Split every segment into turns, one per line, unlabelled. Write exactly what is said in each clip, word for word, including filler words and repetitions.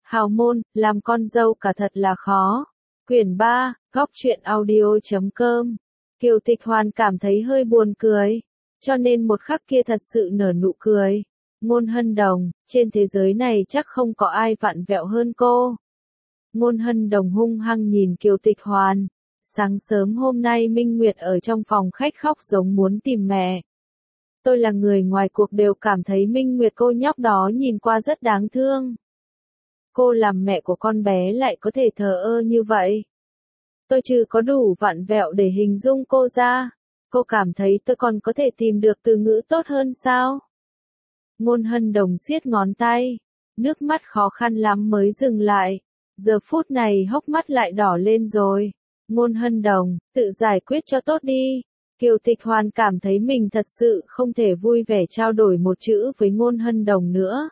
Hào môn, làm con dâu cả thật là khó. Quyển ba, góc truyện audio chấm com. Kiều Tịch Hoàn cảm thấy hơi buồn cười, cho nên một khắc kia thật sự nở nụ cười. Ngôn Hân Đồng, trên thế giới này chắc không có ai vặn vẹo hơn cô. Ngôn Hân Đồng hung hăng nhìn Kiều Tịch Hoàn. Sáng sớm hôm nay Minh Nguyệt ở trong phòng khách khóc giống muốn tìm mẹ. Tôi là người ngoài cuộc đều cảm thấy Minh Nguyệt cô nhóc đó nhìn qua rất đáng thương. Cô làm mẹ của con bé lại có thể thờ ơ như vậy. Tôi trừ có đủ vặn vẹo để hình dung cô ra. Cô cảm thấy tôi còn có thể tìm được từ ngữ tốt hơn sao? Ngôn Hân Đồng siết ngón tay. Nước mắt khó khăn lắm mới dừng lại. Giờ phút này hốc mắt lại đỏ lên rồi. Ngôn Hân Đồng, tự giải quyết cho tốt đi. Kiều Tịch Hoàn cảm thấy mình thật sự không thể vui vẻ trao đổi một chữ với Ngôn Hân Đồng nữa.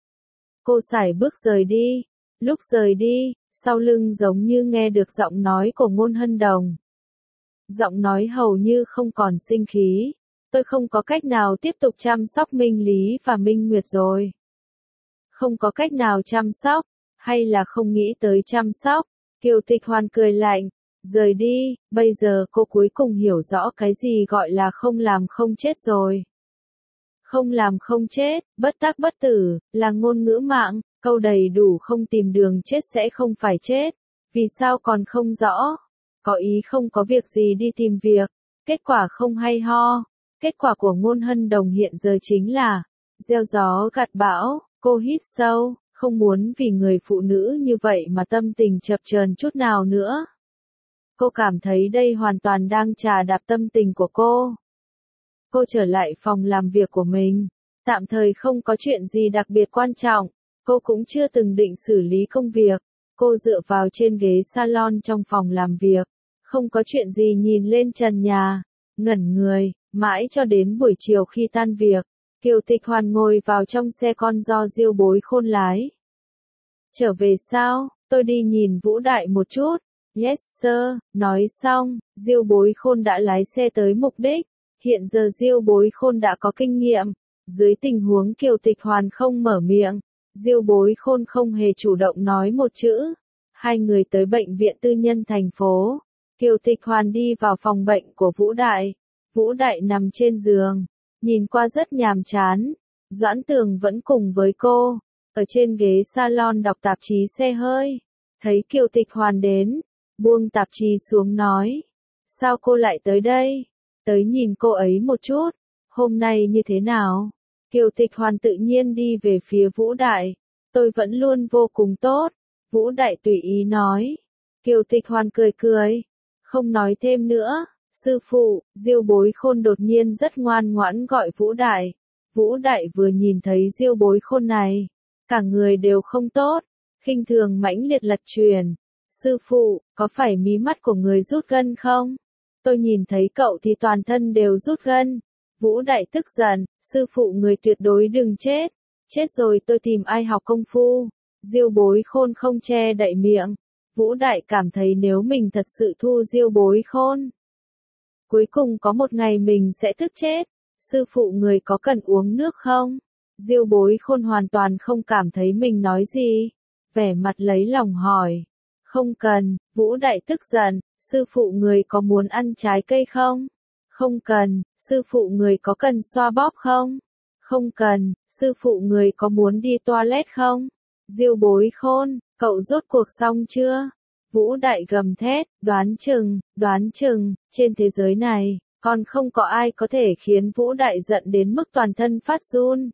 Cô sải bước rời đi. Lúc rời đi, sau lưng giống như nghe được giọng nói của Ngôn Hân Đồng. Giọng nói hầu như không còn sinh khí. Tôi không có cách nào tiếp tục chăm sóc Minh Lý và Minh Nguyệt rồi. Không có cách nào chăm sóc, hay là không nghĩ tới chăm sóc. Kiều Tịch Hoàn cười lạnh, rời đi, bây giờ cô cuối cùng hiểu rõ cái gì gọi là không làm không chết rồi. Không làm không chết, bất tác bất tử, là ngôn ngữ mạng, câu đầy đủ không tìm đường chết sẽ không phải chết. Vì sao còn không rõ? Có ý không có việc gì đi tìm việc, kết quả không hay ho. Kết quả của Ngôn Hân Đồng hiện giờ chính là gieo gió gặt bão. Cô hít sâu, không muốn vì người phụ nữ như vậy mà tâm tình chập chờn chút nào nữa. Cô cảm thấy đây hoàn toàn đang trà đạp tâm tình của cô. Cô trở lại phòng làm việc của mình. Tạm thời không có chuyện gì đặc biệt quan trọng. Cô cũng chưa từng định xử lý công việc. Cô dựa vào trên ghế salon trong phòng làm việc. Không có chuyện gì nhìn lên trần nhà. Ngẩn người, mãi cho đến buổi chiều khi tan việc. Kiều Tịch Hoàn ngồi vào trong xe con do Diêu Bối Khôn lái. Trở về sao, tôi đi nhìn Vũ Đại một chút. Yes sir, nói xong, Diêu Bối Khôn đã lái xe tới mục đích. Hiện giờ Diêu Bối Khôn đã có kinh nghiệm. Dưới tình huống Kiều Tịch Hoàn không mở miệng, Diêu Bối Khôn không hề chủ động nói một chữ. Hai người tới bệnh viện tư nhân thành phố. Kiều Tịch Hoàn đi vào phòng bệnh của Vũ Đại. Vũ Đại nằm trên giường, nhìn qua rất nhàm chán. Doãn Tường vẫn cùng với cô, ở trên ghế salon đọc tạp chí xe hơi. Thấy Kiều Tịch Hoàn đến, buông tạp chí xuống nói. Sao cô lại tới đây? Tới nhìn cô ấy một chút. Hôm nay như thế nào? Kiều Tịch Hoàn tự nhiên đi về phía Vũ Đại. Tôi vẫn luôn vô cùng tốt. Vũ Đại tùy ý nói. Kiều Tịch Hoàn cười cười. Không nói thêm nữa. Sư phụ, Diêu Bối Khôn đột nhiên rất ngoan ngoãn gọi Vũ Đại. Vũ Đại vừa nhìn thấy Diêu Bối Khôn này, cả người đều không tốt, khinh thường mãnh liệt lật truyền. Sư phụ, có phải mí mắt của người rút gân không? Tôi nhìn thấy cậu thì toàn thân đều rút gân. Vũ Đại tức giận, sư phụ người tuyệt đối đừng chết. Chết rồi tôi tìm ai học công phu. Diêu Bối Khôn không che đậy miệng. Vũ Đại cảm thấy nếu mình thật sự thu Diêu Bối Khôn, cuối cùng có một ngày mình sẽ tức chết. Sư phụ người có cần uống nước không? Diêu Bối Khôn hoàn toàn không cảm thấy mình nói gì. Vẻ mặt lấy lòng hỏi. Không cần, Vũ Đại tức giận. Sư phụ người có muốn ăn trái cây không? Không cần. Sư phụ người có cần xoa bóp không? Không cần. Sư phụ người có muốn đi toilet không? Diêu Bối Khôn, cậu rốt cuộc xong chưa? Vũ Đại gầm thét, đoán chừng, đoán chừng, trên thế giới này, còn không có ai có thể khiến Vũ Đại giận đến mức toàn thân phát run.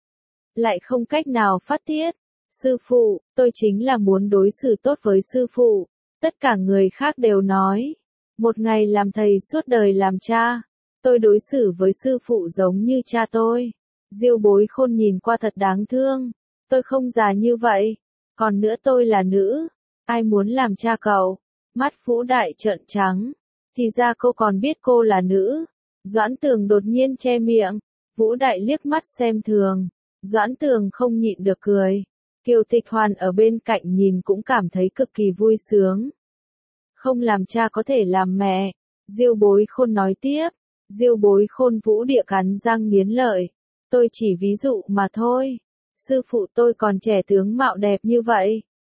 Lại không cách nào phát tiết. Sư phụ, tôi chính là muốn đối xử tốt với sư phụ. Tất cả người khác đều nói. Một ngày làm thầy suốt đời làm cha. Tôi đối xử với sư phụ giống như cha tôi. Diêu Bối Khôn nhìn qua thật đáng thương. Tôi không già như vậy. Còn nữa tôi là nữ. Ai muốn làm cha cậu? Mắt Vũ Đại trợn trắng. Thì ra cô còn biết cô là nữ. Doãn Tường đột nhiên che miệng. Vũ Đại liếc mắt xem thường. Doãn Tường không nhịn được cười. Kiều Tịch Hoàn ở bên cạnh nhìn cũng cảm thấy cực kỳ vui sướng. Không làm cha có thể làm mẹ. Diêu Bối Khôn nói tiếp. Diêu Bối Khôn Vũ địa cắn răng nghiến lợi. Tôi chỉ ví dụ mà thôi. Sư phụ tôi còn trẻ tướng mạo đẹp như vậy.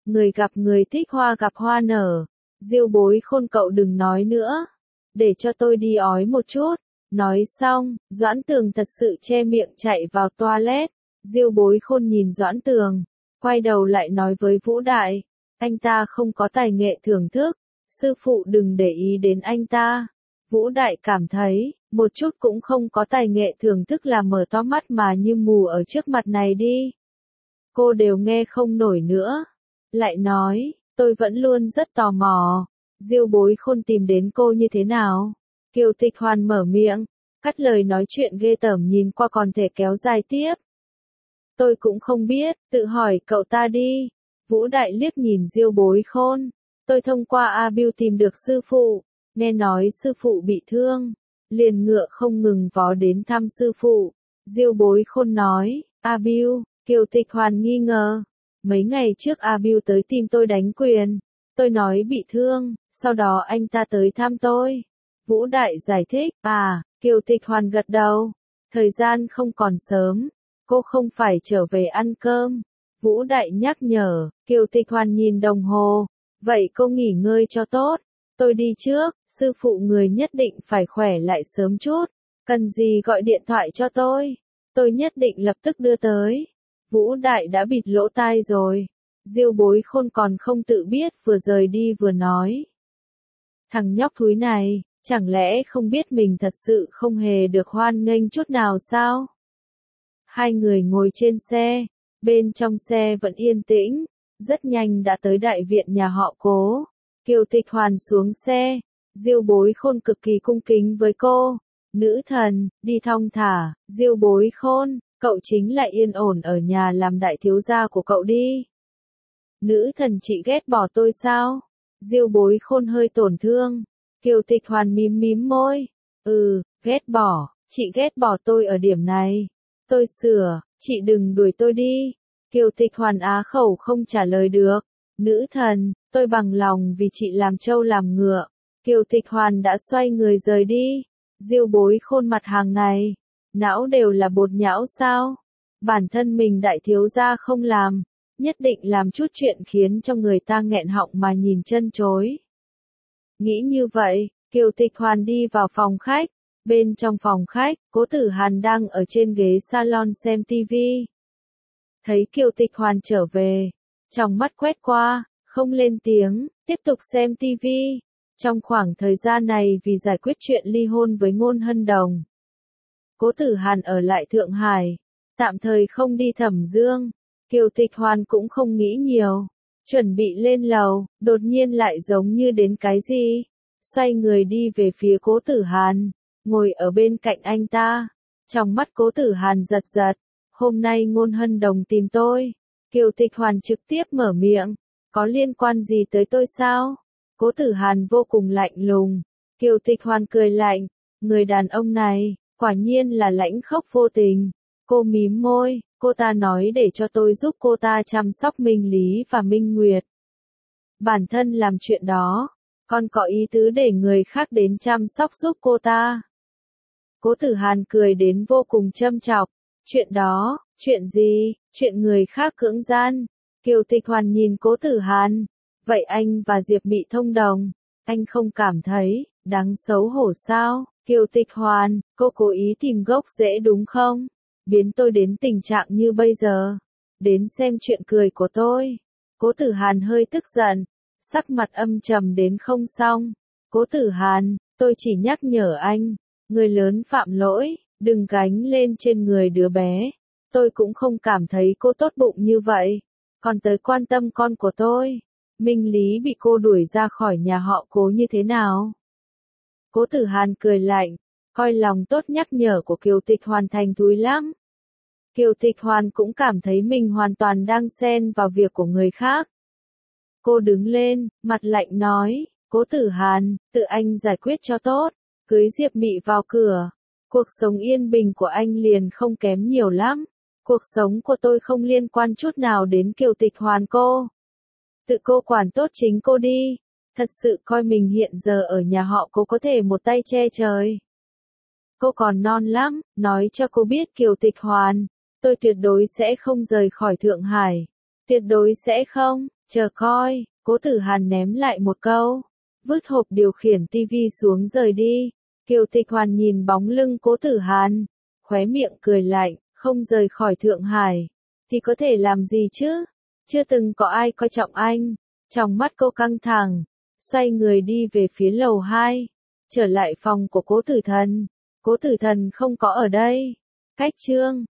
Người gặp người thích hoa gặp hoa nở. Diêu Bối Khôn cậu đừng nói nữa. Để cho tôi đi ói một chút. Nói xong, Doãn Tường thật sự che miệng chạy vào toilet. Diêu Bối Khôn nhìn Doãn Tường, quay đầu lại nói với Vũ Đại, anh ta không có tài nghệ thưởng thức, sư phụ đừng để ý đến anh ta. Vũ Đại cảm thấy, một chút cũng không có tài nghệ thưởng thức là mở to mắt mà như mù ở trước mặt này đi. Cô đều nghe không nổi nữa. Lại nói, tôi vẫn luôn rất tò mò, Diêu Bối Khôn tìm đến cô như thế nào? Kiều Tịch Hoàn mở miệng, cắt lời nói chuyện ghê tởm nhìn qua còn thể kéo dài tiếp. Tôi cũng không biết, tự hỏi cậu ta đi. Vũ Đại liếc nhìn Diêu Bối Khôn. Tôi thông qua A Biu tìm được sư phụ, nghe nói sư phụ bị thương, liền ngựa không ngừng vó đến thăm sư phụ. Diêu Bối Khôn nói, A Biu, Kiều Tịch Hoàn nghi ngờ. Mấy ngày trước A Biu tới tìm tôi đánh quyền, tôi nói bị thương, sau đó anh ta tới thăm tôi. Vũ Đại giải thích, à, Kiều Tịch Hoàn gật đầu. Thời gian không còn sớm, cô không phải trở về ăn cơm. Vũ Đại nhắc nhở, Kiều Tịch Hoàn nhìn đồng hồ. Vậy cô nghỉ ngơi cho tốt. Tôi đi trước, sư phụ người nhất định phải khỏe lại sớm chút. Cần gì gọi điện thoại cho tôi. Tôi nhất định lập tức đưa tới. Vũ Đại đã bịt lỗ tai rồi. Diêu Bối Khôn còn không tự biết vừa rời đi vừa nói. Thằng nhóc thúi này, chẳng lẽ không biết mình thật sự không hề được hoan nghênh chút nào sao? Hai người ngồi trên xe, bên trong xe vẫn yên tĩnh, rất nhanh đã tới đại viện nhà họ Cố. Kiều Tịch Hoàn xuống xe, Diêu Bối Khôn cực kỳ cung kính với cô. Nữ thần, đi thong thả, Diêu Bối Khôn, cậu chính là yên ổn ở nhà làm đại thiếu gia của cậu đi. Nữ thần chị ghét bỏ tôi sao? Diêu Bối Khôn hơi tổn thương. Kiều Tịch Hoàn mím mím môi. Ừ, ghét bỏ, chị ghét bỏ tôi ở điểm này. Tôi sửa, chị đừng đuổi tôi đi. Kiều Tịch Hoàn á khẩu không trả lời được. Nữ thần, tôi bằng lòng vì chị làm trâu làm ngựa. Kiều Tịch Hoàn đã xoay người rời đi. Diêu Bối Khôn mặt hàng này, não đều là bột nhão sao? Bản thân mình đại thiếu gia không làm, nhất định làm chút chuyện khiến cho người ta nghẹn họng mà nhìn chân chối. Nghĩ như vậy, Kiều Tịch Hoàn đi vào phòng khách. Bên trong phòng khách, Cố Tử Hàn đang ở trên ghế salon xem tivi. Thấy Kiều Tịch Hoàn trở về, trong mắt quét qua, không lên tiếng, tiếp tục xem tivi. Trong khoảng thời gian này vì giải quyết chuyện ly hôn với Ngôn Hân Đồng, Cố Tử Hàn ở lại Thượng Hải, tạm thời không đi Thẩm Dương. Kiều Tịch Hoàn cũng không nghĩ nhiều, chuẩn bị lên lầu, đột nhiên lại giống như đến cái gì, xoay người đi về phía Cố Tử Hàn, ngồi ở bên cạnh anh ta. Trong mắt Cố Tử Hàn giật giật, hôm nay Ngôn Hân Đồng tìm tôi. Kiều Tịch Hoàn trực tiếp mở miệng, có liên quan gì tới tôi sao? Cố Tử Hàn vô cùng lạnh lùng. Kiều Tịch Hoàn cười lạnh, người đàn ông này, quả nhiên là lãnh khốc vô tình. Cô mím môi, cô ta nói để cho tôi giúp cô ta chăm sóc Minh Lý và Minh Nguyệt. Bản thân làm chuyện đó, còn có ý tứ để người khác đến chăm sóc giúp cô ta. Cố Tử Hàn cười đến vô cùng châm chọc. Chuyện đó, chuyện gì, chuyện người khác cưỡng gian. Kiều Tịch Hoàn nhìn Cố Tử Hàn. Vậy anh và Diệp Mị thông đồng, anh không cảm thấy đáng xấu hổ sao? Kiều Tịch Hoàn, cô cố ý tìm gốc rễ đúng không? Biến tôi đến tình trạng như bây giờ. Đến xem chuyện cười của tôi. Cố Tử Hàn hơi tức giận, sắc mặt âm trầm đến không xong. Cố Tử Hàn, tôi chỉ nhắc nhở anh, người lớn phạm lỗi, đừng gánh lên trên người đứa bé. Tôi cũng không cảm thấy cô tốt bụng như vậy, còn tới quan tâm con của tôi. Minh Lý bị cô đuổi ra khỏi nhà họ Cố như thế nào? Cố Tử Hàn cười lạnh, coi lòng tốt nhắc nhở của Kiều Tịch Hoàn thành thúi lắm. Kiều Tịch Hoàn cũng cảm thấy mình hoàn toàn đang xen vào việc của người khác. Cô đứng lên, mặt lạnh nói, Cố Tử Hàn, tự anh giải quyết cho tốt, cưới Diệp Mị vào cửa. Cuộc sống yên bình của anh liền không kém nhiều lắm. Cuộc sống của tôi không liên quan chút nào đến Kiều Tịch Hoàn cô. Tự cô quản tốt chính cô đi. Thật sự coi mình hiện giờ ở nhà họ Cố có thể một tay che trời. Cô còn non lắm, nói cho cô biết Kiều Tịch Hoàn, tôi tuyệt đối sẽ không rời khỏi Thượng Hải. Tuyệt đối sẽ không, Chờ coi, Cố Tử Hàn ném lại một câu, vứt hộp điều khiển tivi xuống rời đi. Kiều Tịch Hoàn nhìn bóng lưng Cố Tử Hàn, khóe miệng cười lạnh, không rời khỏi Thượng Hải, thì có thể làm gì chứ? Chưa từng có ai coi trọng anh. Trong mắt cô căng thẳng, xoay người đi về phía lầu hai, trở lại phòng của Cố Tử Thần. Cố Tử Thần không có ở đây. Cách chương